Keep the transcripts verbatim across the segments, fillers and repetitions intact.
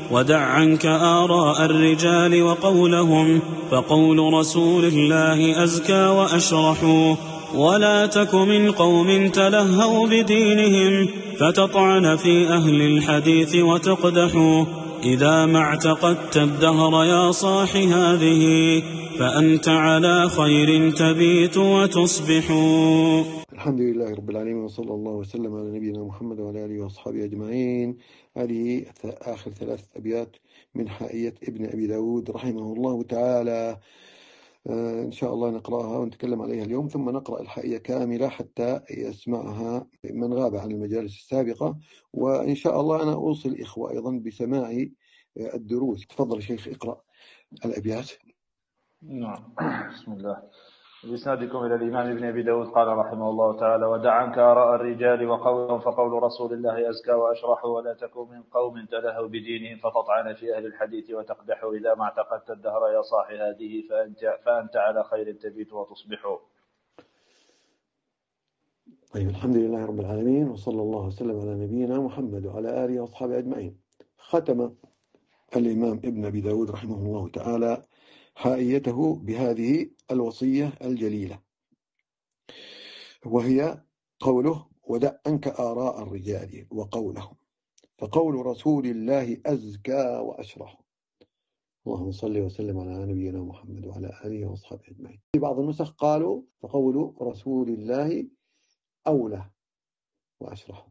ودع عنك آراء الرجال وقولهم، فقول رسول الله أزكى وأشرح. ولا تك من قوم تلهوا بدينهم فتطعن في أهل الحديث وتقدحوا. إذا ما اعتقدت الدهر يا صاح هذه، فأنت على خير تبيت وتصبح. الحمد لله رب العالمين، وصلى الله وسلم على نبينا محمد وعلى آله وأصحابه أجمعين. هذه آخر ثلاثة أبيات من حائية ابن أبي داود رحمه الله تعالى. آه إن شاء الله نقرأها ونتكلم عليها اليوم، ثم نقرأ الحائية كاملة حتى يسمعها من غاب عن المجالس السابقة. وإن شاء الله أنا أوصي الإخوة أيضا بسماع الدروس. تفضل شيخ، اقرأ الأبيات. نعم. بسم الله. بإسنادكم إلى الإمام ابن أبي داود قال رحمه الله تعالى: ودع عنك آراء الرجال وقولهم، فقول رسول الله أزكى وأشرح. ولا تكن من قوم تلهوا بدينهم فتطعن في أهل الحديث وتقدحوا. إذا ما اعتقدت الدهر يا صاح هذه، فأنت, فأنت على خير تبيت وتصبح. طيب، الحمد لله رب العالمين، وصلى الله وسلم على نبينا محمد وعلى آله وأصحابه أجمعين. ختم الإمام ابن أبي داود رحمه الله تعالى حائيته بهذه الوصية الجليلة، وهي قوله: ودع عنك آراء الرجال وقولهم، فقول رسول الله أزكى وأشرح. اللهم صل وسلم على نبينا محمد وعلى آله وأصحابه أجمعين. في بعض النسخ قالوا فقول رسول الله أولى وأشرح،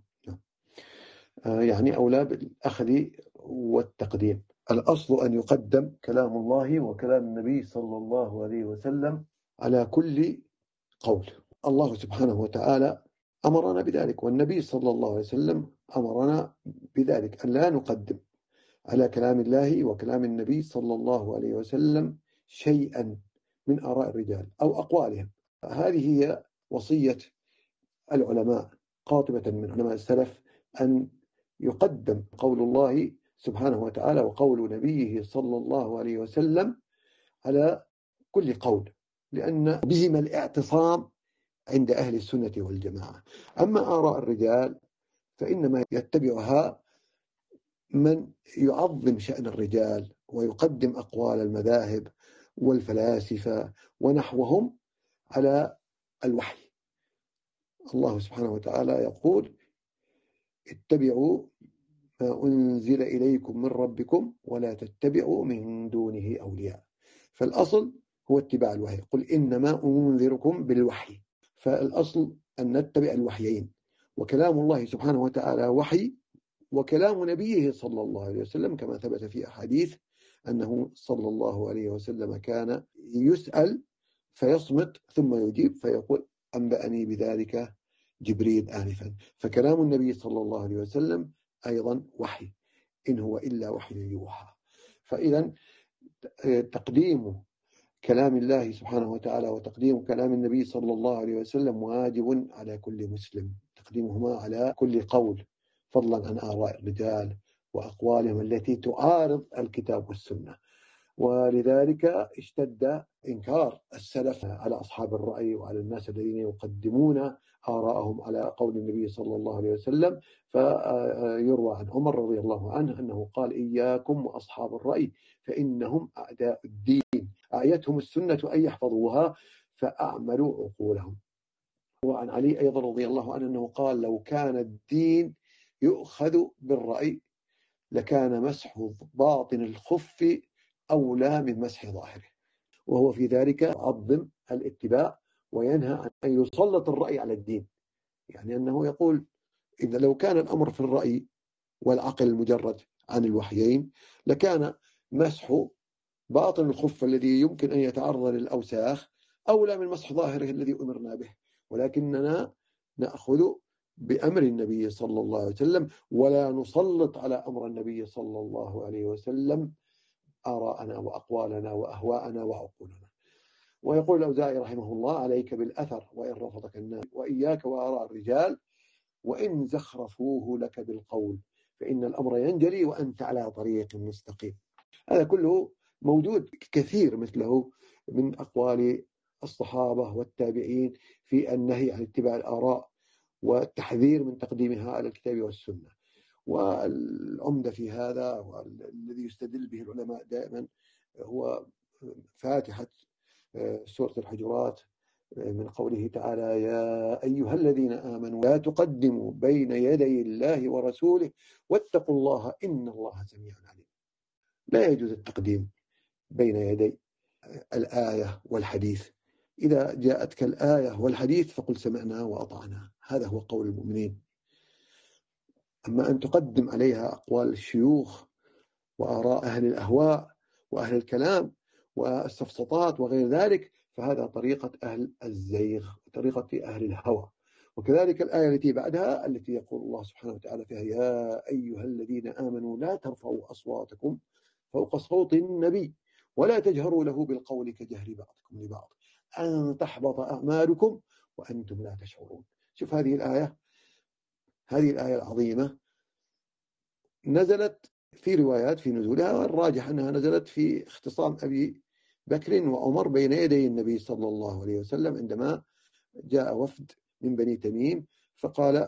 يعني أولى بالأخذ والتقديم. الأصل أن يقدم كلام الله وكلام النبي صلى الله عليه وسلم على كل قول. الله سبحانه وتعالى أمرنا بذلك، والنبي صلى الله عليه وسلم أمرنا بذلك، أن لا نقدم على كلام الله وكلام النبي صلى الله عليه وسلم شيئا من آراء الرجال أو أقوالهم. هذه هي وصية العلماء، قاطبة من علماء السلف، أن يقدم قول الله سبحانه وتعالى وقول نبيه صلى الله عليه وسلم على كل قول، لأن بهما الاعتصام عند أهل السنة والجماعة. أما آراء الرجال فإنما يتبعها من يعظم شأن الرجال ويقدم أقوال المذاهب والفلاسفة ونحوهم على الوحي. الله سبحانه وتعالى يقول: اتبعوا ما أنزل إليكم من ربكم ولا تتبعوا من دونه أولياء. فالأصل هو اتباع الوحي، قل إنما أنذركم بالوحي. فالأصل أن نتبع الوحيين، وكلام الله سبحانه وتعالى وحي، وكلام نبيه صلى الله عليه وسلم كما ثبت في أحاديث أنه صلى الله عليه وسلم كان يسأل فيصمت ثم يجيب فيقول: أنبأني بذلك جبريل آنفا. فكلام النبي صلى الله عليه وسلم أيضا وحي، إن هو إلا وحي يوحى. فإذا تقديم كلام الله سبحانه وتعالى وتقديم كلام النبي صلى الله عليه وسلم واجب على كل مسلم، تقديمهما على كل قول، فضلا عن آراء الرجال وأقوالهم التي تعارض الكتاب والسنة. ولذلك اشتد إنكار السلف على أصحاب الرأي وعلى الناس الذين يقدمون آراءهم على قول النبي صلى الله عليه وسلم. فيروى عن عمر رضي الله عنه أنه قال: إياكم وأصحاب الرأي فإنهم أعداء الدين، أعيتهم السنة أن يحفظوها فأعملوا عقولهم. وعن علي أيضا رضي الله عنه أنه قال: لو كان الدين يؤخذ بالرأي لكان مسح باطن الخف أولى من مسح ظاهره. وهو في ذلك يعظم الاتباع وينهى عن أن يسلط الرأي على الدين، يعني أنه يقول: إذا لو كان الأمر في الرأي والعقل المجرد عن الوحيين لكان مسح باطن الخف الذي يمكن أن يتعرض للأوساخ أولى من مسح ظاهره الذي أمرنا به. ولكننا نأخذ بأمر النبي صلى الله عليه وسلم ولا نسلط على أمر النبي صلى الله عليه وسلم آراءنا وأقوالنا وأهواءنا وعقولنا. ويقول الأوزاعي رحمه الله: عليك بالأثر وإن رفضك الناس، وإياك وآراء الرجال وإن زخرفوه لك بالقول، فإن الأمر ينجلي وأنت على طريق مستقيم. هذا كله موجود كثير مثله من أقوال الصحابة والتابعين في النهي عن اتباع الآراء والتحذير من تقديمها على الكتاب والسنة. والعمدة في هذا والذي يستدل به العلماء دائما هو فاتحة سورة الحجرات من قوله تعالى: يا أيها الذين آمنوا لا تقدموا بين يدي الله ورسوله واتقوا الله إن الله سميع عليم. لا يجوز التقديم بين يدي الآية والحديث. إذا جاءتك الآية والحديث فقل سمعنا وأطعنا، هذا هو قول المؤمنين. أما أن تقدم عليها أقوال الشيوخ وآراء أهل الأهواء وأهل الكلام والسفسطات وغير ذلك فهذا طريقة أهل الزيغ، طريقة أهل الهوى. وكذلك الآية التي بعدها التي يقول الله سبحانه وتعالى فيها: يا أيها الذين آمنوا لا ترفعوا أصواتكم فوق صوت النبي ولا تجهروا له بالقول كجهر بعضكم لبعض أن تحبط أعمالكم وأنتم لا تشعرون. شوف هذه الآية، هذه الآية العظيمة نزلت في روايات في نزولها، والراجح أنها نزلت في اختصام أبي بكر وعمر بين يدي النبي صلى الله عليه وسلم عندما جاء وفد من بني تميم فقال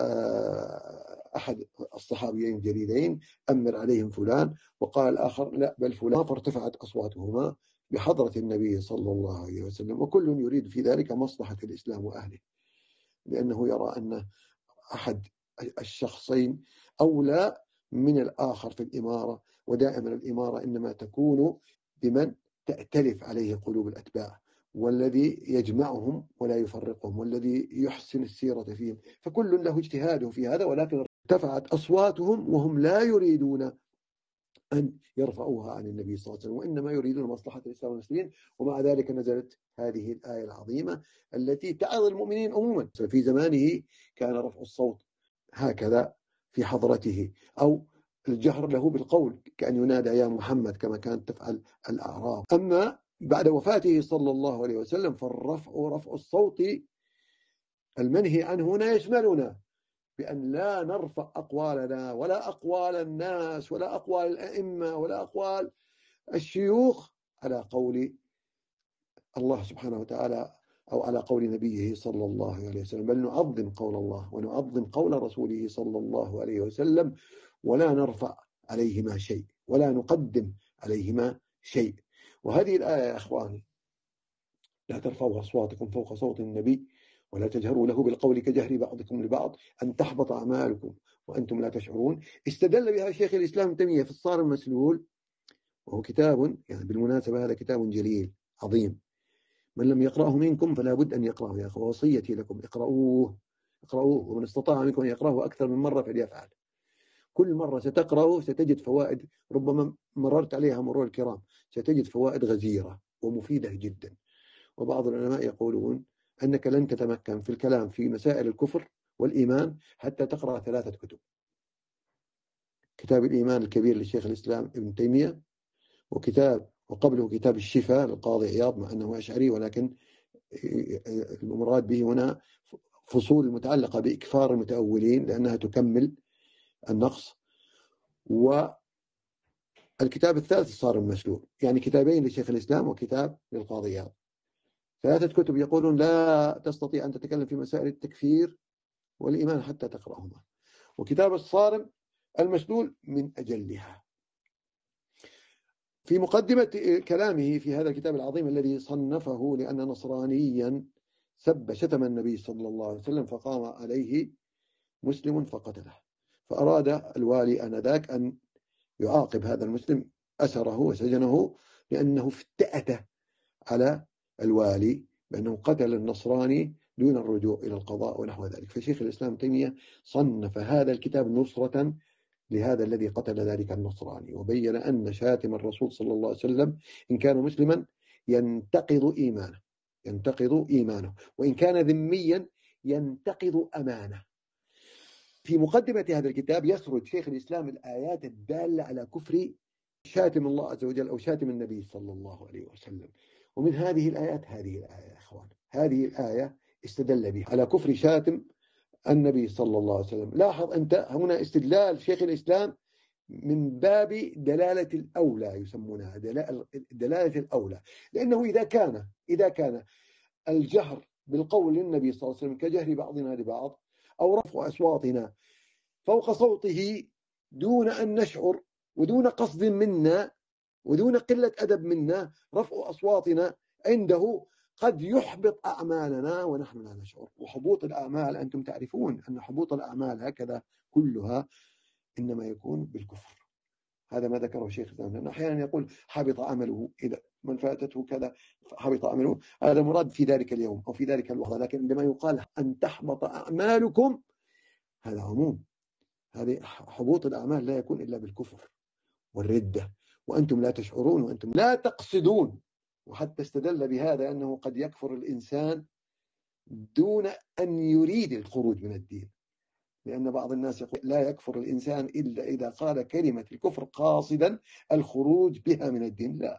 أحد الصحابيين الجليلين: أمر عليهم فلان، وقال الآخر: لا بل فلان، فارتفعت أصواتهما بحضرة النبي صلى الله عليه وسلم، وكل يريد في ذلك مصلحة الإسلام وأهله، لأنه يرى أن أحد الشخصين أولى من الآخر في الإمارة، ودائما الإمارة إنما تكون بمن تأتلف عليه قلوب الأتباع، والذي يجمعهم ولا يفرقهم، والذي يحسن السيرة فيهم، فكل له اجتهاده في هذا، ولكن ارتفعت أصواتهم وهم لا يريدون أن يرفعوها عن النبي صلى الله عليه وسلم، وإنما يريدون مصلحة الإسلام والمسلمين. ومع ذلك نزلت هذه الآية العظيمة التي تعظ المؤمنين عموما. في زمانه كان رفع الصوت هكذا في حضرته، أو الجهر له بالقول كأن ينادى يا محمد كما كانت تفعل الأعراب. أما بعد وفاته صلى الله عليه وسلم فالرفع رفع الصوت المنهي عنه هنا يشملنا، بأن لا نرفع أقوالنا ولا أقوال الناس ولا أقوال الأئمة ولا أقوال الشيوخ على قول الله سبحانه وتعالى أو على قول نبيه صلى الله عليه وسلم، بل نعظم قول الله ونعظم قول رسوله صلى الله عليه وسلم، ولا نرفع عليهما شيء ولا نقدم عليهما شيء. وهذه الآية يا أخواني: لا ترفعوا أصواتكم فوق صوت النبي ولا تجهروا له بالقول كجهر بعضكم لبعض أن تحبط أعمالكم وأنتم لا تشعرون. استدل بها شيخ الإسلام ابن تيمية في الصارم المسلول، وهو كتاب يعني بالمناسبة هذا كتاب جليل عظيم، من لم يقرأه منكم فلا بد أن يقرأه يا أخوة، وصيتي لكم اقرأوه اقرأوه، ومن استطاع منكم أن يقرأه أكثر من مرة فليفعل. كل مرة ستقرأه ستجد فوائد ربما مررت عليها مرور الكرام، ستجد فوائد غزيرة ومفيدة جدا. وبعض العلماء يقولون أنك لن تتمكن في الكلام في مسائل الكفر والإيمان حتى تقرأ ثلاثة كتب: كتاب الإيمان الكبير للشيخ الإسلام ابن تيمية، وكتاب وقبله كتاب الشفاء للقاضي عياض مع أنه أشعري، ولكن المراد به هنا فصول متعلقة بإكفار المتأولين لأنها تكمل النقص. والكتاب الثالث الصارم المسلول، يعني كتابين لشيخ الإسلام وكتاب للقاضي عياض، ثلاثة كتب يقولون لا تستطيع أن تتكلم في مسائل التكفير والإيمان حتى تقرأهما. وكتاب الصارم المسلول من أجلها. في مقدمة كلامه في هذا الكتاب العظيم الذي صنفه لأن نصرانيا سب شتم النبي صلى الله عليه وسلم فقام عليه مسلم فقتله، فأراد الوالي آنذاك أن يعاقب هذا المسلم، أسره وسجنه لأنه افتأت على الوالي بأنه قتل النصراني دون الرجوع إلى القضاء ونحو ذلك. فشيخ الإسلام تيمية صنف هذا الكتاب نصرة لهذا الذي قتل ذلك النصراني، وبين أن شاتم الرسول صلى الله عليه وسلم إن كان مسلما ينتقض إيمانه ينتقض إيمانه وإن كان ذميا ينتقض أمانه. في مقدمة هذا الكتاب يسرد شيخ الإسلام الآيات الدالة على كفر شاتم الله عز وجل أو شاتم النبي صلى الله عليه وسلم. ومن هذه الآيات هذه الآية يا أخوان، هذه الآية استدل بها على كفر شاتم النبي صلى الله عليه وسلم. لاحظ أنت هنا استدلال شيخ الإسلام من باب دلالة الأولى، يسمونها دلالة الأولى، لأنه إذا كان إذا كان الجهر بالقول للنبي صلى الله عليه وسلم كجهر بعضنا لبعض أو رفع أصواتنا فوق صوته دون أن نشعر ودون قصد منا ودون قلة أدب منا، رفع أصواتنا عنده قد يحبط أعمالنا ونحن لا نشعر. وحبوط الأعمال أنتم تعرفون أن حبوط الأعمال هكذا كلها إنما يكون بالكفر. هذا ما ذكره شيخ الإسلام، لأنه أحيانا يقول حبط عمله، إذا من فاتته كذا حبط عمله، هذا مراد في ذلك اليوم أو في ذلك الوقت. لكن عندما يقال أن تحبط أعمالكم هذا عموم. هذه حبوط الأعمال لا يكون إلا بالكفر والردة، وأنتم لا تشعرون وأنتم لا تقصدون. وحتى استدل بهذا أنه قد يكفر الإنسان دون أن يريد الخروج من الدين، لأن بعض الناس يقول لا يكفر الإنسان إلا إذا قال كلمة الكفر قاصدا الخروج بها من الدين. لا،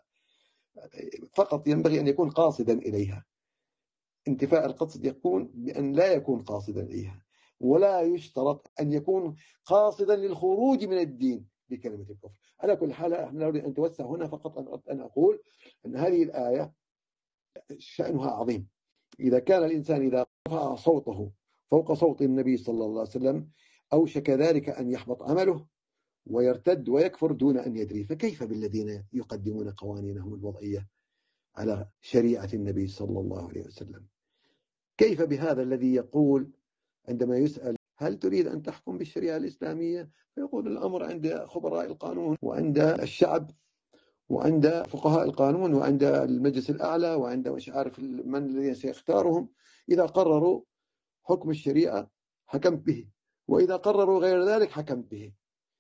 فقط ينبغي أن يكون قاصدا إليها. انتفاء القصد يكون بأن لا يكون قاصدا إليها، ولا يشترط أن يكون قاصدا للخروج من الدين بكلمة الكفر. على كل حال احنا نريد أن نتوسع هنا، فقط أن أقول أن هذه الآية شأنها عظيم. إذا كان الإنسان إذا رفع صوته فوق صوت النبي صلى الله عليه وسلم أوشك ذلك أن يحبط عمله ويرتد ويكفر دون أن يدري، فكيف بالذين يقدمون قوانينهم الوضعية على شريعة النبي صلى الله عليه وسلم؟ كيف بهذا الذي يقول عندما يسأل هل تريد أن تحكم بالشريعة الإسلامية فيقول الأمر عند خبراء القانون وعند الشعب وعند فقهاء القانون وعند المجلس الأعلى وعند مش عارف من الذين سيختارهم، إذا قرروا حكم الشريعة حكمت به، وإذا قرروا غير ذلك حكمت به.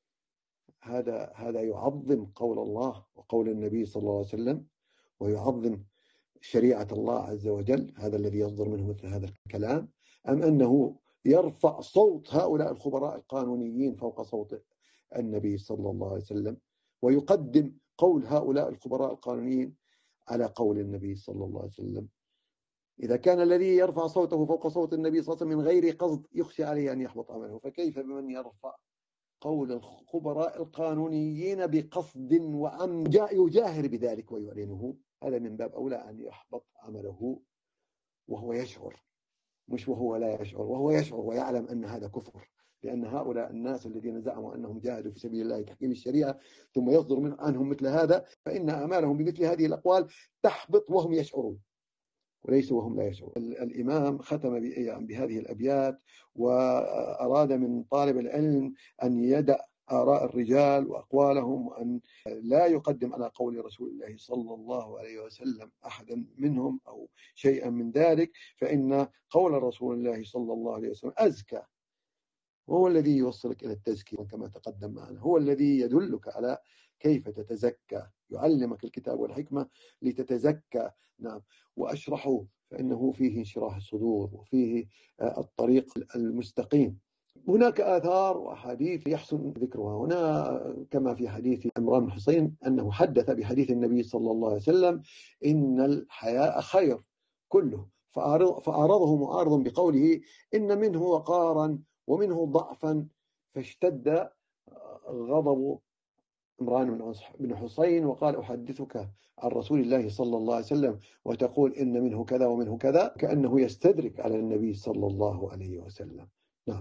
هذا هذا يعظم قول الله وقول النبي صلى الله عليه وسلم ويعظم شريعة الله عز وجل، هذا الذي يصدر منه مثل هذا الكلام، أم أنه يرفع صوت هؤلاء الخبراء القانونيين فوق صوت النبي صلى الله عليه وسلم ويقدم قول هؤلاء الخبراء القانونيين على قول النبي صلى الله عليه وسلم؟ إذا كان الذي يرفع صوته فوق صوت النبي صلى الله عليه وسلم من غير قصد يخشى عليه أن يحبط عمله، فكيف بمن يرفع قول الخبراء القانونيين بقصد وعمد يجاهر بذلك ويعلنه؟ هذا من باب أولى أن يحبط عمله وهو يشعر، مش وهو لا يشعر، وهو يشعر ويعلم أن هذا كفر. لأن هؤلاء الناس الذين زعموا أنهم جاهدوا في سبيل الله تحكيم الشريعة ثم يصدر من عنهم مثل هذا، فإن أعمالهم بمثل هذه الأقوال تحبط وهم يشعرون وليسوا وهم لا يشعرون. الإمام ختم بهذه الأبيات وأراد من طالب العلم أن يدع آراء الرجال وأقوالهم وأن لا يقدم على قول رسول الله صلى الله عليه وسلم أحدا منهم أو شيئا من ذلك، فإن قول رسول الله صلى الله عليه وسلم أزكى، وهو الذي يوصلك إلى التزكية كما تقدم معنا، هو الذي يدلك على كيف تتزكى، يعلمك الكتاب والحكمة لتتزكى. نعم، وأشرحوا فإنه فيه انشراح الصدور وفيه الطريق المستقيم. هناك آثار وأحاديث يحسن ذكرها هنا، كما في حديث عمران بن حسين أنه حدث بحديث النبي صلى الله عليه وسلم إن الحياء خير كله، فأعرضه معارض بقوله إن منه وقارا ومنه ضعفا، فاشتد غضب عمران بن حسين وقال أحدثك عن رسول الله صلى الله عليه وسلم وتقول إن منه كذا ومنه كذا، كأنه يستدرك على النبي صلى الله عليه وسلم. نعم.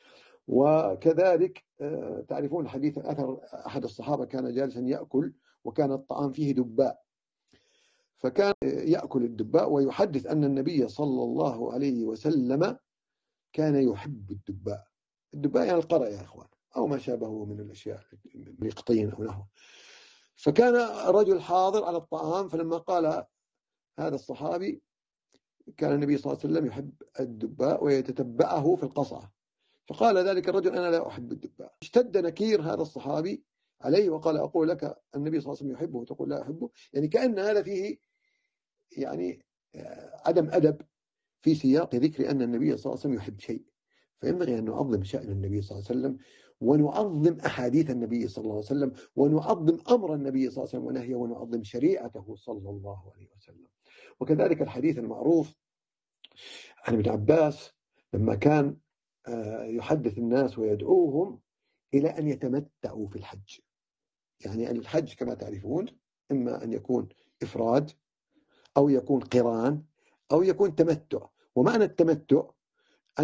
وكذلك تعرفون حديث أثر أحد الصحابة كان جالسا يأكل وكان الطعام فيه دباء، فكان يأكل الدباء ويحدث أن النبي صلى الله عليه وسلم كان يحب الدباء. الدباء يعني القرع يا أخوان أو ما شابهه من الأشياء القطين أو نحوه. فكان رجل حاضر على الطعام، فلما قال هذا الصحابي كان النبي صلى الله عليه وسلم يحب الدباء ويتتبعه في القصعة، فقال ذلك الرجل أنا لا أحب الدباء. اشتد نكير هذا الصحابي عليه وقال أقول لك النبي صلى الله عليه وسلم يحبه وتقول لا أحبه، يعني كأن هذا فيه يعني عدم أدب في سياق ذكر أن النبي صلى الله عليه وسلم يحب شيء. فينبغي أن نعظم شأن النبي صلى الله عليه وسلم ونعظم أحاديث النبي صلى الله عليه وسلم ونعظم أمر النبي صلى الله عليه وسلم ونهيه ونعظم شريعته صلى الله عليه وسلم. وكذلك الحديث المعروف عن ابن عباس لما كان يحدث الناس ويدعوهم إلى أن يتمتعوا في الحج. يعني الحج كما تعرفون إما أن يكون إفراد أو يكون قران أو يكون تمتع. ومعنى التمتع أن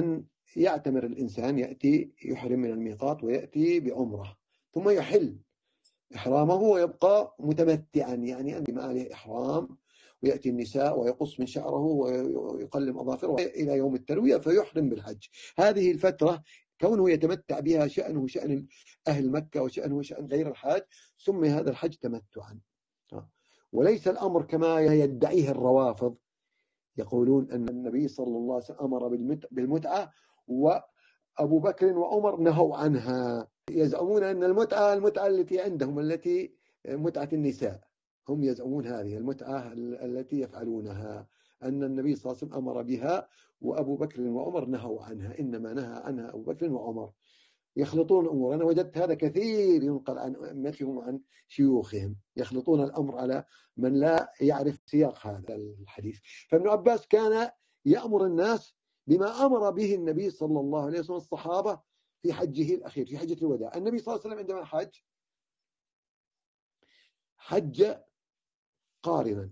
يعتمر الإنسان، يأتي يحرم من الميقات ويأتي بعمرة ثم يحل إحرامه ويبقى متمتعا، يعني ما عليه إحرام، ويأتي النساء ويقص من شعره ويقلم أظافره إلى يوم التروية فيحرم بالحج. هذه الفترة كونه يتمتع بها شأنه شأن أهل مكة وشأنه شأن غير الحاج، سمي هذا الحج تمتعا. وليس الأمر كما يدعيه الروافض، يقولون أن النبي صلى الله عليه وسلم أمر بالمتعة وأبو بكر وعمر نهوا عنها. يزعمون أن المتعة المتعة التي عندهم، التي متعة النساء، هم يزعمون هذه المتعة التي يفعلونها، أن النبي صلى الله عليه وسلم أمر بها وأبو بكر وعمر نهوا عنها، إنما نهى عنها أبو بكر وعمر. يخلطون الأمور. أنا وجدت هذا كثير ينقل عن أئمتهم وعن شيوخهم، يخلطون الأمر على من لا يعرف سياق هذا الحديث. فابن عباس كان يأمر الناس بما أمر به النبي صلى الله عليه وسلم الصحابة في حجه الأخير، في حجة الوداع. النبي صلى الله عليه وسلم عندما حج حج قارنا،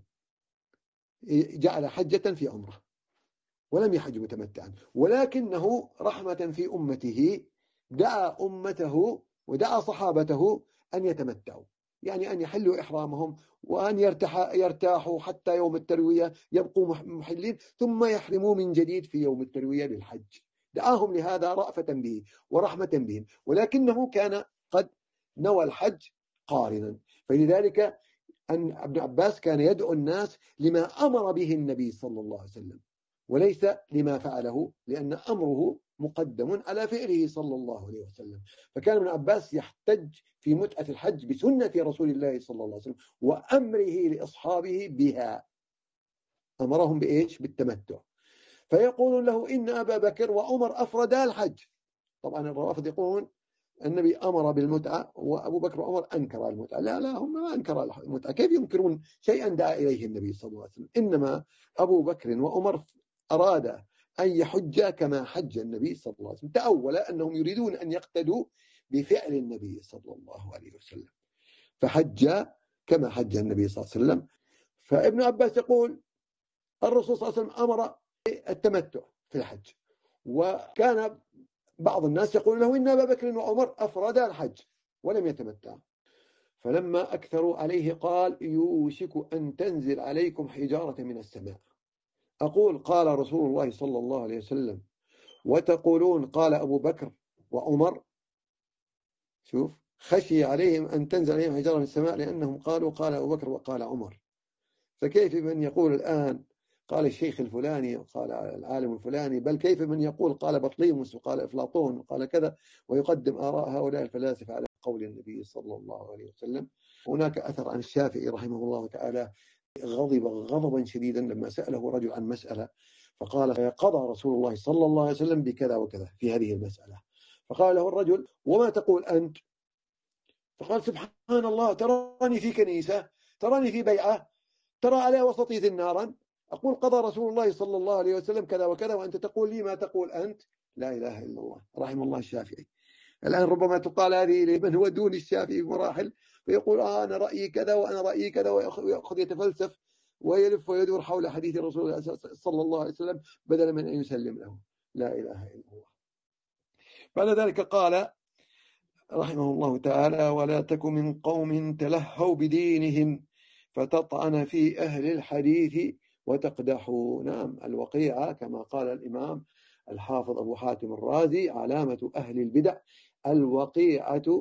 جعل حجة في عمره ولم يحج متمتعا، ولكنه رحمة في أمته دعا أمته ودعا صحابته أن يتمتعوا، يعني أن يحلوا إحرامهم وأن يرتاح يرتاحوا حتى يوم التروية، يبقوا محلين ثم يحرموا من جديد في يوم التروية بالحج. دعاهم لهذا رأفة به ورحمة بهم، ولكنه كان قد نوى الحج قارنا. فلذلك أن ابن عباس كان يدعو الناس لما أمر به النبي صلى الله عليه وسلم وليس لما فعله، لأن أمره مقدم على فعله صلى الله عليه وسلم. فكان ابن عباس يحتج في متعة الحج بسنة رسول الله صلى الله عليه وسلم وأمره لأصحابه بها، أمرهم بإيش؟ بالتمتع. فيقولون له إن أبا بكر وعمر أفردا الحج. طبعا الروافض يقولون النبي أمر بالمتعة وأبو بكر وعمر أنكر المتعة. لا لا، هم ما أنكر المتعة. كيف ينكرون شيئا دعا إليه النبي صلى الله عليه وسلم؟ إنما أبو بكر وعمر أراد أن يحج كما حج النبي صلى الله عليه وسلم، تأول أنهم يريدون أن يقتدوا بفعل النبي صلى الله عليه وسلم، فحج كما حج النبي صلى الله عليه وسلم. فابن عباس يقول الرسول صلى الله عليه وسلم أمر التمتع في الحج، وكان بعض الناس يقول له إن أبا بكر وعمر أفردا الحج ولم يتمتعوا. فلما أكثروا عليه قال يوشك أن تنزل عليكم حجارة من السماء، أقول قال رسول الله صلى الله عليه وسلم وتقولون قال أبو بكر وعمر. شوف، خشي عليهم أن تنزل عليهم حجارة من السماء لأنهم قالوا قال أبو بكر وقال عمر. فكيف من يقول الآن قال الشيخ الفلاني وقال العالم الفلاني، بل كيف من يقول قال بطليموس وقال أفلاطون وقال كذا، ويقدم آراء هؤلاء الفلاسفة على قول النبي صلى الله عليه وسلم. هناك أثر عن الشافعي رحمه الله تعالى غضب غضبا شديدا لما سأله رجل عن مسألة، فقال قضى رسول الله صلى الله عليه وسلم بكذا وكذا في هذه المسألة. فقال له الرجل وما تقول أنت؟ فقال سبحان الله، تراني في كنيسة، تراني في بيعة، ترى على وسطي نارا، أقول قضى رسول الله صلى الله عليه وسلم كذا وكذا، وأنت تقول لي ما تقول أنت. لا إله إلا الله، رحم الله الشافعي. الآن ربما تقال هذه لمن هو دون الشافعي بمراحل، فيقول آه أنا رأيي كذا وأنا رأيي كذا، ويأخذ يتفلسف ويلف ويدور حول حديث رسول الله صلى الله عليه وسلم بدلا من أن يسلم له. لا إله إلا الله. بعد ذلك قال رحمه الله تعالى ولا تك من قوم تلهوا بدينهم فتطعن في أهل الحديث وتقدحوا. نعم، الوقيعة كما قال الإمام الحافظ أبو حاتم الرازي علامة أهل البدع الوقيعة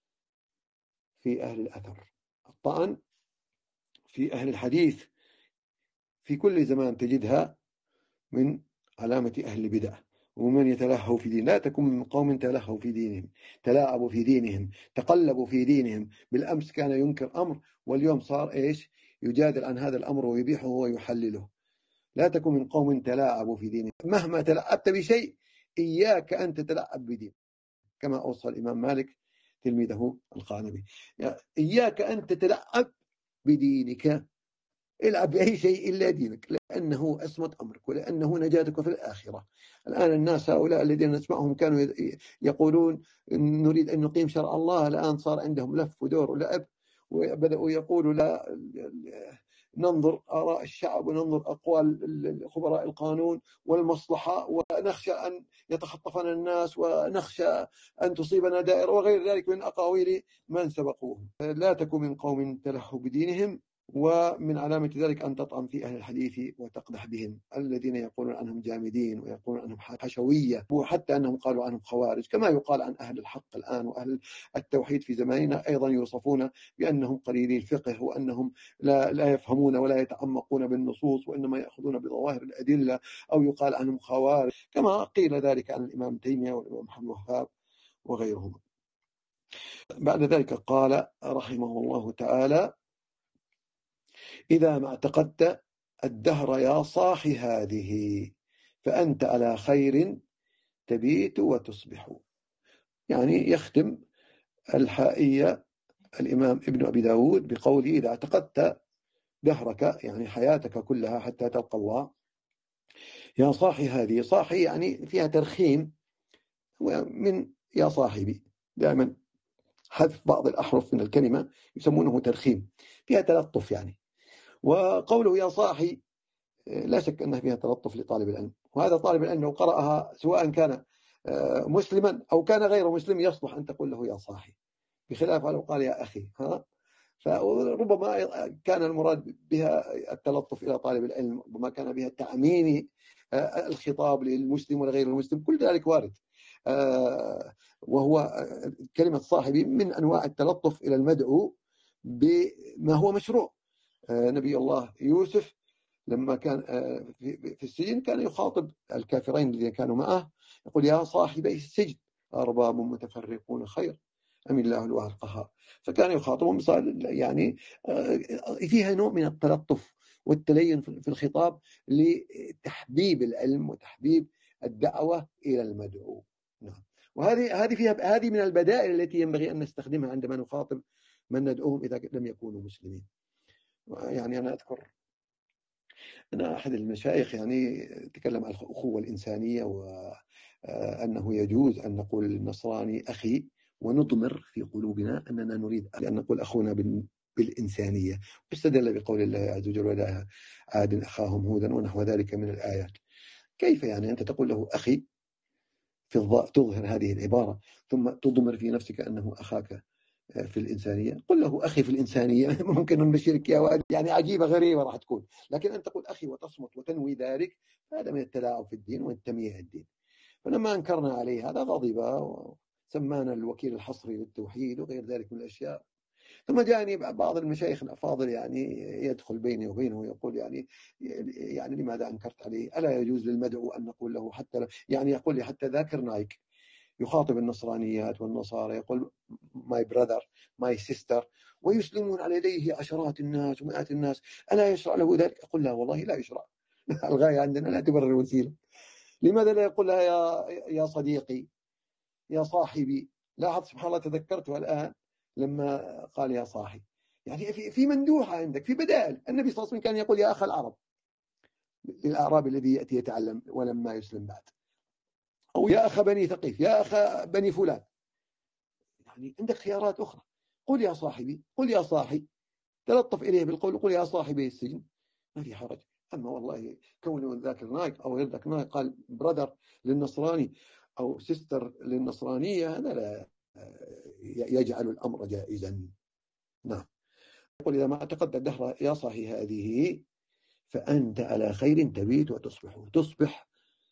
في أهل الأثر. الطعن في أهل الحديث في كل زمان تجدها من علامة أهل البدع. ومن يتلهوا في دين، لا تكن من قوم تلهوا في دينهم، تلاعبوا في دينهم، تقلبوا في دينهم. بالأمس كان ينكر أمر واليوم صار إيش؟ يجادل عن هذا الأمر ويبيحه ويحلله. لا تكن من قوم تلاعبوا في دينهم. مهما تلعبت بشيء إياك أن تتلعب بدين، كما أوصى الإمام مالك تلميذه القانبي، إياك أن تتلعب بدينك، العب بأي شيء إلا دينك، لأنه أسمت أمرك ولأنه نجاتك في الآخرة. الآن الناس هؤلاء الذين نسمعهم كانوا يقولون نريد أن نقيم شرع الله، الآن صار عندهم لف ودور ولعب، وبدأوا يقولوا لا ننظر آراء الشعب وننظر أقوال خبراء القانون والمصلحة، ونخشى أن يتخطفنا الناس، ونخشى أن تصيبنا دائرة وغير ذلك من أقاويل من سبقوهم. لا تكن من قوم تلهوا بدينهم، ومن علامة ذلك أن تطعن في أهل الحديث وتقدح بهم، الذين يقولون عنهم جامدين ويقولون عنهم حشوية، وحتى أنهم قالوا عنهم خوارج، كما يقال عن أهل الحق الآن وأهل التوحيد في زماننا أيضا يوصفون بأنهم قليلي الفقه، وأنهم لا, لا يفهمون ولا يتعمقون بالنصوص، وإنما يأخذون بظواهر الأدلة، أو يقال عنهم خوارج كما قيل ذلك عن الإمام تيمية والإمام محمد وهاب وغيرهم. بعد ذلك قال رحمه الله تعالى: إذا ما اعتقدت الدهر يا صاح هذه فأنت على خير تبيت وتصبح. يعني يختم الحائية الإمام ابن أبي داود بقوله: إذا اعتقدت دهرك يعني حياتك كلها حتى تلقى الله، يا صاحي هذه، صاحي يعني فيها ترخيم من يا صاحبي، دائما حذف بعض الأحرف من الكلمة يسمونه ترخيم، فيها تلطف يعني. وقوله يا صاحي لا شك أنها فيها تلطف لطالب العلم، وهذا طالب العلم لو قرأها سواء كان مسلما أو كان غير مسلم يصلح أن تقول له يا صاحي، بخلاف لو قال يا أخي. ها فربما كان المراد بها التلطف إلى طالب العلم، ربما كان بها تعميم الخطاب للمسلم وغير المسلم، كل ذلك وارد. وهو كلمة صاحبي من أنواع التلطف إلى المدعو بما هو مشروع. نبي الله يوسف لما كان في السجن كان يخاطب الكافرين الذين كانوا معه، يقول: يا صاحبي السجن أرباب متفرقون خير أم الله الواحد القهار. فكان يخاطبهم يعني فيها نوع من التلطف والتلين في الخطاب لتحبيب العلم وتحبيب الدعوة إلى المدعو. نعم. وهذه هذه فيها هذه من البدائل التي ينبغي أن نستخدمها عندما نخاطب من ندعوهم إذا لم يكونوا مسلمين. يعني أنا أذكر أن أحد المشايخ يعني تكلم عن الأخوة الإنسانية، وأنه يجوز أن نقول للنصراني أخي، ونضمر في قلوبنا أننا نريد أن نقول أخونا بالإنسانية، واستدل بقول الله عز وجل: ولا عاد أخاهم هودا ونحو ذلك من الآيات. كيف يعني أنت تقول له أخي في الضاء، تظهر هذه العبارة، ثم تضمر في نفسك أنه أخاك في الإنسانية؟ قل له أخي في الإنسانية ممكن أن نشرك يا يعني عجيبة غريبة راح تكون، لكن أن تقول أخي وتصمت وتنوي ذلك، هذا من التلاعب في الدين والتمييع الدين. فلما أنكرنا عليه هذا غضب وسمانا الوكيل الحصري للتوحيد وغير ذلك من الأشياء. ثم جاءني بعض المشايخ الأفاضل يعني يدخل بيني وبينه ويقول يعني يعني لماذا أنكرت عليه؟ ألا يجوز للمدعو أن نقول له حتى يعني يقول لي حتى ذاكر نايك يخاطب النصرانيات والنصارى يقول my brother my sister، ويسلمون على يديه عشرات الناس ومئات الناس، ألا يشرع له ذلك؟ أقول لا والله لا يشرع. الغاية عندنا لا تبرر الوسيلة. لماذا لا يقول لها يا يا صديقي يا صاحبي؟ لاحظ سبحان الله تذكرتها الآن لما قال يا صاحي، يعني في في مندوحة عندك، في بدائل. النبي صلى الله عليه وسلم كان يقول يا أخ العرب للأعرابي الذي يأتي يتعلم ولما يسلم بعد، أو يا أخ بني ثقيف، يا أخ بني فلان. يعني عندك خيارات أخرى. قل يا صاحبي، قل يا صاحي، تلطف إليه بالقول، قل يا صاحبي السجن، ما في حرج. أما والله كونه ذاك نايك أو غير ذاك نايك قال برادر للنصراني أو سيستر للنصرانية، هذا لا يجعل الأمر جائزا. نعم. يقول: إذا ما اعتقدت الدهر يا صاحي هذه فأنت على خير تبيت وتصبح، تصبح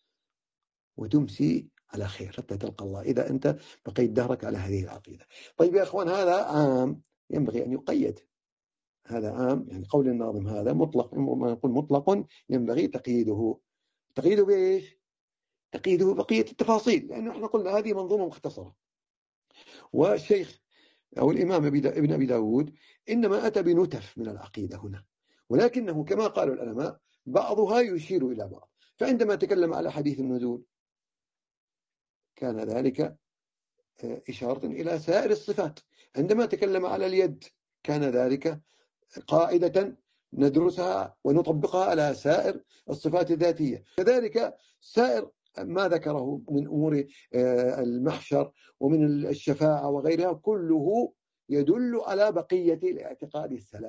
وتمسي على خير حتى تلقى الله، إذا أنت بقيت دهرك على هذه العقيدة. طيب يا أخوان، هذا عام ينبغي أن يقيد. هذا عام يعني قول الناظم هذا مطلق، ما نقول مطلق ينبغي تقييده. تقييده بإيش؟ تقييده بقية التفاصيل، لأنه احنا قلنا هذه منظومة مختصرة. والشيخ أو الإمام ابن أبي داود إنما أتى بنتف من العقيدة هنا، ولكنه كما قالوا العلماء بعضها يشير إلى بعض. فعندما تكلم على حديث النزول كان ذلك إشارة إلى سائر الصفات. عندما تكلم على اليد كان ذلك قاعدة ندرسها ونطبقها على سائر الصفات الذاتية. كذلك سائر ما ذكره من أمور المحشر ومن الشفاعة وغيرها كله يدل على بقية الاعتقاد السلف.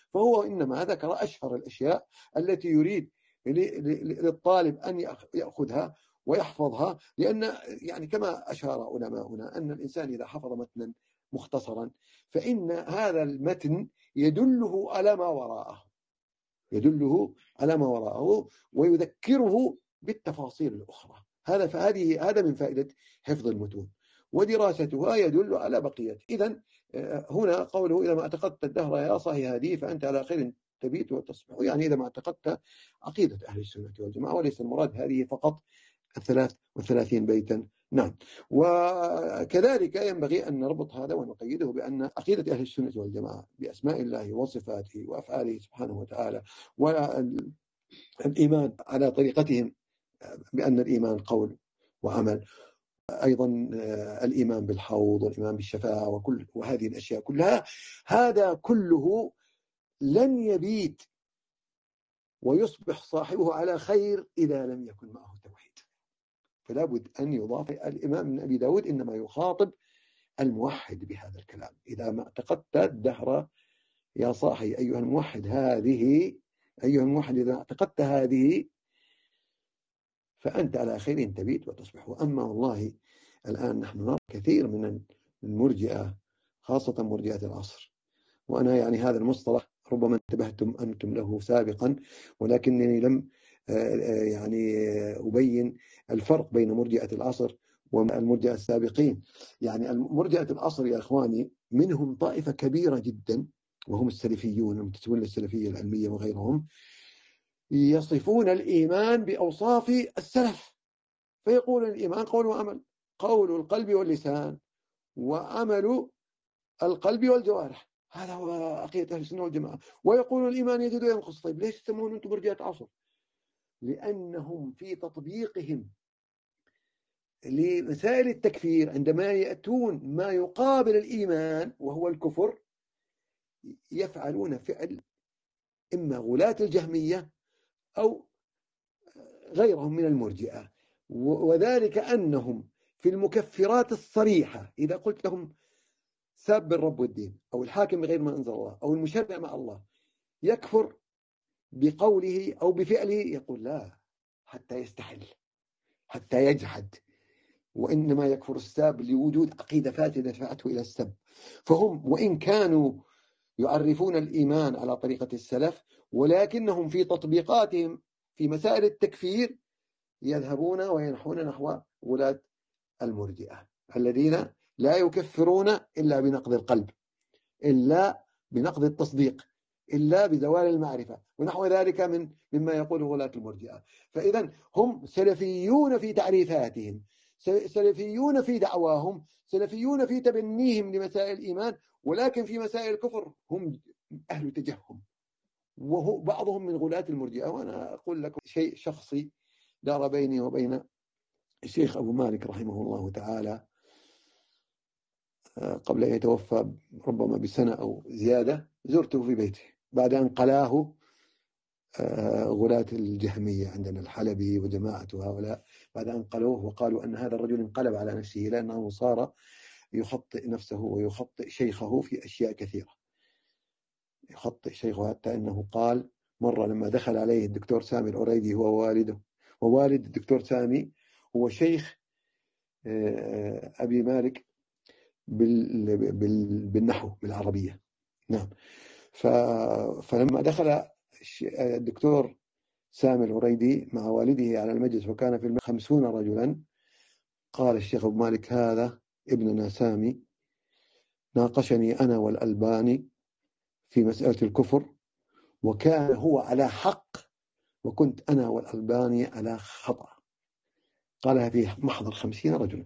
فهو إنما ذكر أشهر الأشياء التي يريد للطالب أن يأخذها ويحفظها، لأن يعني كما أشار علماؤنا أن الإنسان إذا حفظ متنا مختصرا فإن هذا المتن يدله على ما وراءه يدله على ما وراءه ويذكره بالتفاصيل الأخرى. هذا فهذه هذا من فائدة حفظ المتون، ودراستها يدل على بقيته. إذن هنا قوله إذا ما اعتقدت الدهر يا صاحي هذه فأنت على خير تبيت وتصبح، يعني إذا ما اعتقدت عقيدة أهل السنة والجماعة، وليس المراد هذه فقط الثلاث والثلاثين بيتا. نعم. وكذلك ينبغي أن نربط هذا ونقيده بأن عقيدة أهل السنة والجماعة بأسماء الله وصفاته وأفعاله سبحانه وتعالى، والإيمان على طريقتهم بأن الإيمان قول وعمل، أيضا الإيمان بالحوض والإيمان بالشفاعة وكل وهذه الأشياء كلها، هذا كله لن يبيت ويصبح صاحبه على خير إذا لم يكن معه توحيد. فلا بد أن يضاف. الإمام ابن أبي داود إنما يخاطب الموحد بهذا الكلام: إذا ما اعتقدت الدهر يا صاحي أيها الموحد هذه أيها الموحد إذا اعتقدت هذه فأنت على خير تبيت وتصبح. أما والله الآن نحن نرى كثير من المرجئة، خاصة مرجئة العصر، وأنا يعني هذا المصطلح ربما انتبهتم أنتم له سابقا، ولكنني لم يعني أبين الفرق بين مرجئة العصر والمرجئة السابقين. يعني مرجئة العصر يا إخواني منهم طائفة كبيرة جدا وهم السلفيون المنتسبون للسلفية العلمية وغيرهم، يصفون الإيمان بأوصاف السلف، فيقول الإيمان قول وعمل، قول القلب واللسان وعمل القلب والجوارح، هذا هو عقيدة أهل السنة والجماعة. ويقول الإيمان يزيد وينقص. طيب ليش تسمون أنتم مرجئة عصر؟ لأنهم في تطبيقهم لمسائل التكفير عندما يأتون ما يقابل الإيمان وهو الكفر يفعلون فعل إما غلاة الجهمية أو غيرهم من المرجئة، وذلك أنهم في المكفرات الصريحة إذا قلت لهم ساب الرب والدين أو الحاكم بغير ما أنزل الله أو المشرع مع الله يكفر بقوله أو بفعله، يقول لا، حتى يستحل حتى يجحد، وإنما يكفر الساب لوجود عقيدة فاسدة دفعته إلى السب. فهم وإن كانوا يعرفون الإيمان على طريقة السلف، ولكنهم في تطبيقاتهم في مسائل التكفير يذهبون وينحون نحو غلاة المرجئة الذين لا يكفرون إلا بنقض القلب، إلا بنقض التصديق، إلا بزوال المعرفة ونحو ذلك من مما يقوله غلاة المرجئة. فإذا هم سلفيون في تعريفاتهم، سلفيون في دعواهم، سلفيون في تبنيهم لمسائل الإيمان، ولكن في مسائل الكفر هم أهل تجهم، وهو بعضهم من غلاة المرجئة. وأنا أقول لكم شيء شخصي دار بيني وبين الشيخ أبو مالك رحمه الله تعالى قبل أن يتوفى ربما بسنة أو زيادة. زرته في بيته بعد أن قلاه غلاة الجهمية عندنا الحلبي وجماعة هؤلاء، بعد أن قلوه وقالوا أن هذا الرجل انقلب على نفسه لأنه صار يخطئ نفسه ويخطئ شيخه في أشياء كثيرة، يخطئ شيخه حتى أنه قال مرة لما دخل عليه الدكتور سامي العريدي هو والده، ووالد الدكتور سامي هو شيخ أبي مالك بالنحو بالعربية. نعم. فلما دخل الدكتور سامي العريدي مع والده على المجلس وكان في المجلس خمسون رجلا، قال الشيخ أبو مالك هذا ابننا سامي ناقشني أنا والألباني في مسألة الكفر، وكان هو على حق وكنت أنا والألباني على خطأ. قالها في محضر خمسين رجلا.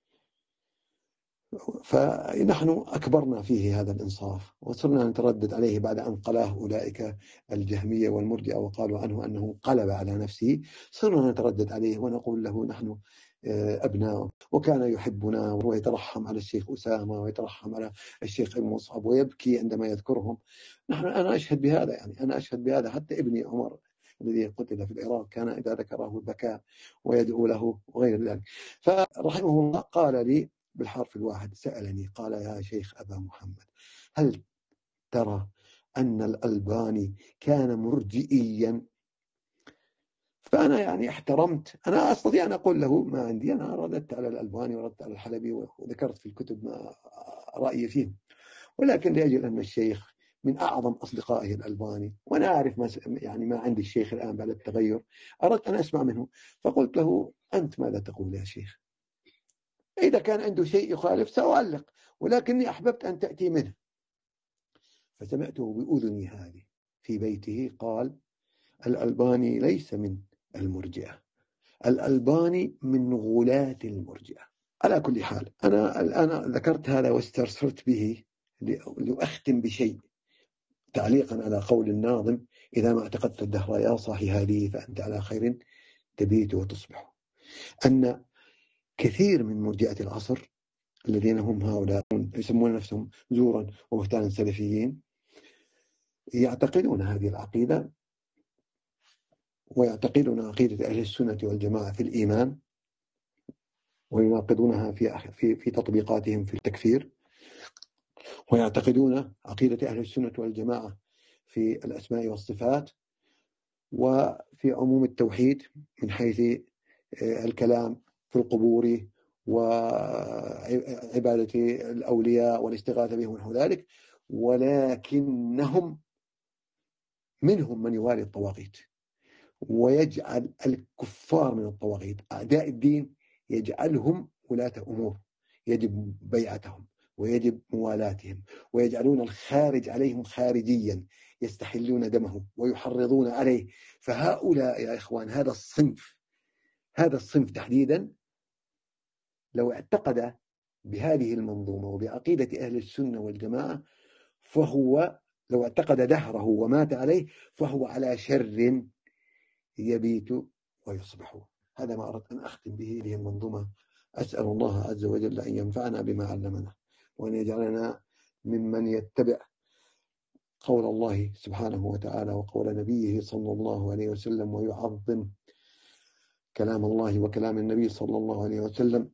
فنحن أكبرنا فيه هذا الإنصاف وصرنا نتردد عليه بعد أن قلاه أولئك الجهمية والمرجئة وقالوا عنه أنه قلب على نفسه. صرنا نتردد عليه ونقول له نحن أبناء، وكان يحبنا ويترحم على الشيخ أسامة ويترحم على الشيخ ابن مصعب ويبكي عندما يذكرهم. نحن أنا أشهد بهذا، يعني أنا أشهد بهذا. حتى ابني عمر الذي قتل في العراق كان إذا ذكره بكى ويدعو له وغير ذلك. فرحمه الله قال لي بالحرف الواحد، سألني قال يا شيخ أبا محمد هل ترى أن الألباني كان مرجئيا. فأنا يعني احترمت، أنا أستطيع أن أقول له ما عندي، أنا رددت على الألباني وردت على الحلبي وذكرت في الكتب ما رأيي فيهم، ولكن لأجل أن الشيخ من أعظم أصدقائه الألباني، وأنا أعرف ما يعني ما عند الشيخ الآن بعد التغير، أردت أن أسمع منه، فقلت له أنت ماذا تقول يا شيخ؟ إذا كان عنده شيء يخالف سأعلق، ولكني أحببت أن تأتي منه. فسمعته بأذني هذه في بيته قال الألباني ليس من المرجئة، الألباني من غلاة المرجئة. على كل حال أنا الآن ذكرت هذا واسترسلت به لأختم بشيء تعليقا على قول الناظم: إذا ما اعتقدت الدهر يا صاحي هذه فأنت على خير تبيت وتصبح. أن كثير من مرجئة العصر الذين هم هؤلاء يسمون نفسهم زورا وبهتانا سلفيين يعتقدون هذه العقيدة، ويعتقدون عقيدة أهل السنة والجماعة في الإيمان، ويناقضونها في في في تطبيقاتهم في التكفير، ويعتقدون عقيدة أهل السنة والجماعة في الأسماء والصفات وفي عموم التوحيد من حيث الكلام في القبور وعبادة الأولياء والاستغاثة بهم ونحو ذلك، ولكنهم منهم من يوالي الطواغيت ويجعل الكفار من الطواغيت أعداء الدين، يجعلهم ولاة أمور، يجب بيعتهم ويجب موالاتهم، ويجعلون الخارج عليهم خارجيا، يستحلون دمه ويحرضون عليه. فهؤلاء يا إخوان هذا الصنف هذا الصنف تحديدا لو اعتقد بهذه المنظومة وبعقيدة أهل السنة والجماعة، فهو لو اعتقد دهره ومات عليه فهو على شر يبيت ويصبح. هذا ما أردت أن أختم به هذه المنظومة. أسأل الله عز وجل أن ينفعنا بما علمنا، وأن يجعلنا ممن يتبع قول الله سبحانه وتعالى وقول نبيه صلى الله عليه وسلم، ويعظم كلام الله وكلام النبي صلى الله عليه وسلم،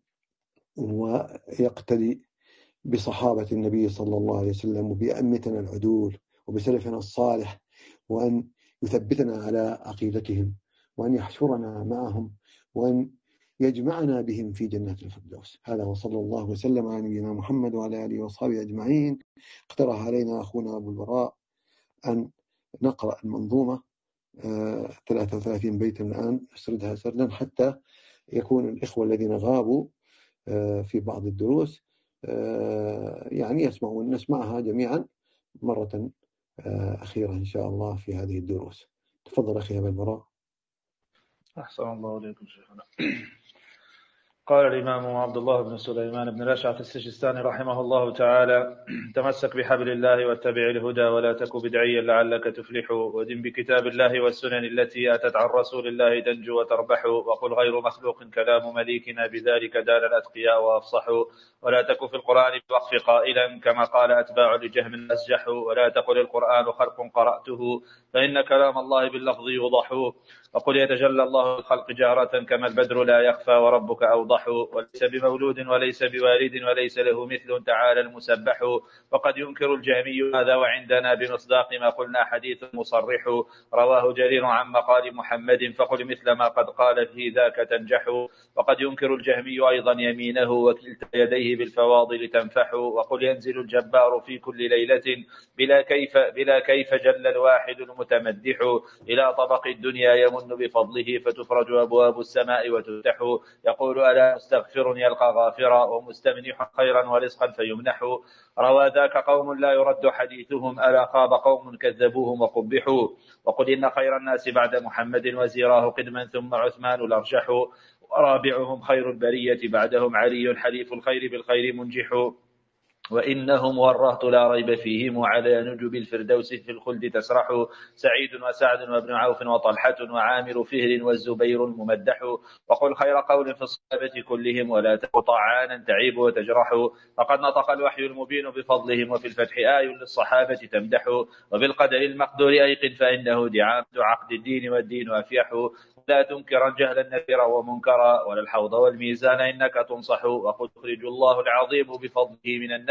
ويقتدي بصحابة النبي صلى الله عليه وسلم وبأئمتنا العدول وبسلفنا الصالح، وأن يثبتنا على عقيدتهم، وأن يحشرنا معهم، وأن يجمعنا بهم في جنات الفردوس. هذا وصلى الله وسلم على نبينا محمد وعلى آله وصحبه أجمعين. اقترح علينا أخونا أبو البراء أن نقرأ المنظومة آه ثلاثة وثلاثين بيتا الآن، نسردها سردا حتى يكون الإخوة الذين غابوا آه في بعض الدروس آه يعني يسمعون نسمعها جميعا مرة آه أخيرة إن شاء الله في هذه الدروس. تفضل أخي أبو البراء. أحسن الله إليكم شيخنا. قال الإمام عبد الله بن سليمان بن الأشعث السجستاني رحمه الله تعالى: تمسك بحبل الله واتبع الهدى ولا تك بدعيا لعلك تفلح، ودم بكتاب الله والسنن التي أتت عن رسول الله تنجو وتربح، وقل غير مخلوق كلام مليكنا بذلك دان الأتقياء وأفصحوا، ولا تك في القرآن بوقف قائلا كما قال أتباع لجهم أسجح، ولا تقل القرآن خلق قرأته فإن كلام الله باللفظ يوضح، وقل يتجلى الله الخلق جهرة كما البدر لا يخفى وربك أوضح، وليس بمولود وليس بوالد وليس له مثل تعالى المسبح، وقد ينكر الجهمي هذا وعندنا بمصداق ما قلنا حديث مصرح، رواه جرير عن مقال محمد فقل مثل ما قد قال في ذاك تنجح، وقد ينكر الجهمي أيضا يمينه وكلتا يديه بالفواضل تنفح، وقل ينزل الجبار في كل ليلة بلا كيف, بلا كيف جل الواحد المتمدح، إلى طبق الدنيا يمن بفضله فتفرج أبواب السماء وتفتح، يقول ألا مستغفر يلقى غافرا ومستمنح خيرا ورزقا فيمنح، روى ذاك قوم لا يرد حديثهم ألا خاب قوم كذبوهم وقبحوا، وقل إن خير الناس بعد محمد وزيراه قدما ثم عثمان الأرجح، ورابعهم خير البرية بعدهم علي حليف الخير بالخير منجح، وإنهم والرهط لا ريب فيهم على نجب الفردوس في الخلد تسرح، سعيد وسعد وابن عوف وطلحة وعامر فهر والزبير الممدح، وقل خير قول في الصحابة كلهم ولا تك طعانا تعيب وتجرح، فقد نطق الوحي المبين بفضلهم وفي الفتح آي للصحابة تمدح، وبالقدر المقدور أيقن فإنه دعامة عقد الدين والدين أفيح، لا تنكرا جهلا نفرا ومنكرا ولا الحوض والميزان إنك تنصح، وقل يخرج الله العظيم بفضله من النار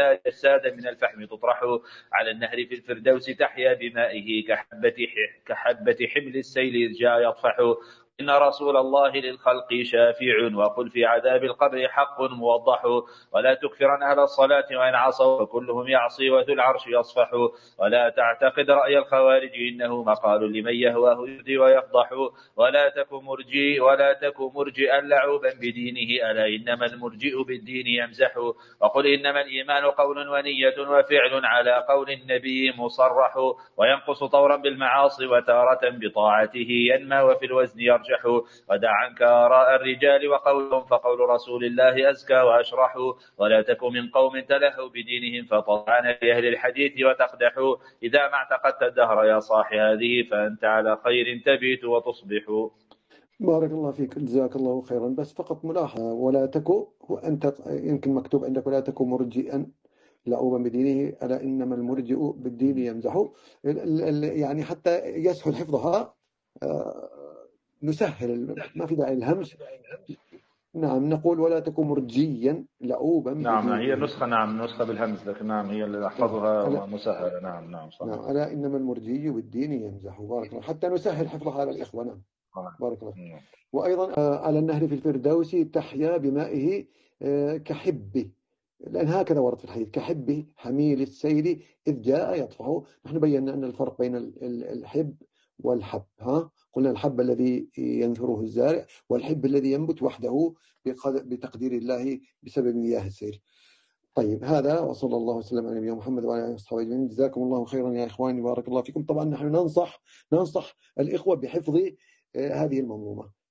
فيها جسادا من الفحم تطرح على النهر في الفردوس تحيا بمائه كحبة كحبة حمل السيل إذ جاء يطفح. إن رسول الله للخلق شافع وقل في عذاب القبر حق موضح. ولا تكفرن أهل الصلاة وإن عصوا فكلهم يعصي وذو العرش يصفح. ولا تعتقد رأي الخوارج إنه مقال لمن يهواه يهدي ويفضح. ولا تك مرجي ولا تك مرجئا لعوبا بدينه ألا إنما المرجئ بالدين يمزح. وقل إنما الإيمان قول ونية وفعل على قول النبي مصرح. وينقص طورا بالمعاصي وتارة بطاعته ينمى وفي الوزن يرجح. ودع عنك آراء الرجال وقولهم فقول رسول الله أزكى وأشرح. ولا تك من قوم تلهوا بدينهم فطعن لأهل الحديث وتقدحوا. إذا ما اعتقدت الدهر يا صاح هذه فأنت على خير تبيت وتصبح. بارك الله فيك، جزاك الله خيرا. بس فقط ملاحظة، ولا تكو وأنت يمكن مكتوب عندك ولا تكو مرجئا لعوبا بدينه ألا إنما المرجئ بالدين يمزح. يعني حتى يسهل حفظها نسهل، ما في داعي الهمس. نعم، نقول ولا تكن مرجيا لعوبا. نعم هي نسخة، نعم نسخة بالهمس، لكن نعم هي اللي أحفظها مسهلة. نعم نعم صح. نعم ألا إنما المرجي بالدين يمزح. بارك الله، حتى نسهل حفظها على الإخوة. نعم بارك الله. نعم. وأيضا على النهر في الفردوس تحيا بمائه كحبه، لأن هكذا ورد في الحديث كحبه حميل السيل إذ جاء يطفح. نحن بينا أن الفرق بين الحب والحب. ها قلنا الحب الذي ينثره الزارع، والحب الذي ينبت وحده بتقدير الله بسبب مياه السيل. طيب، هذا وصلى الله وسلم على نبينا محمد وعلى اله وصحبه اجمعين. جزاكم الله خيرا يا اخواني، بارك الله فيكم. طبعا نحن ننصح ننصح الاخوه بحفظ هذه المنظومه.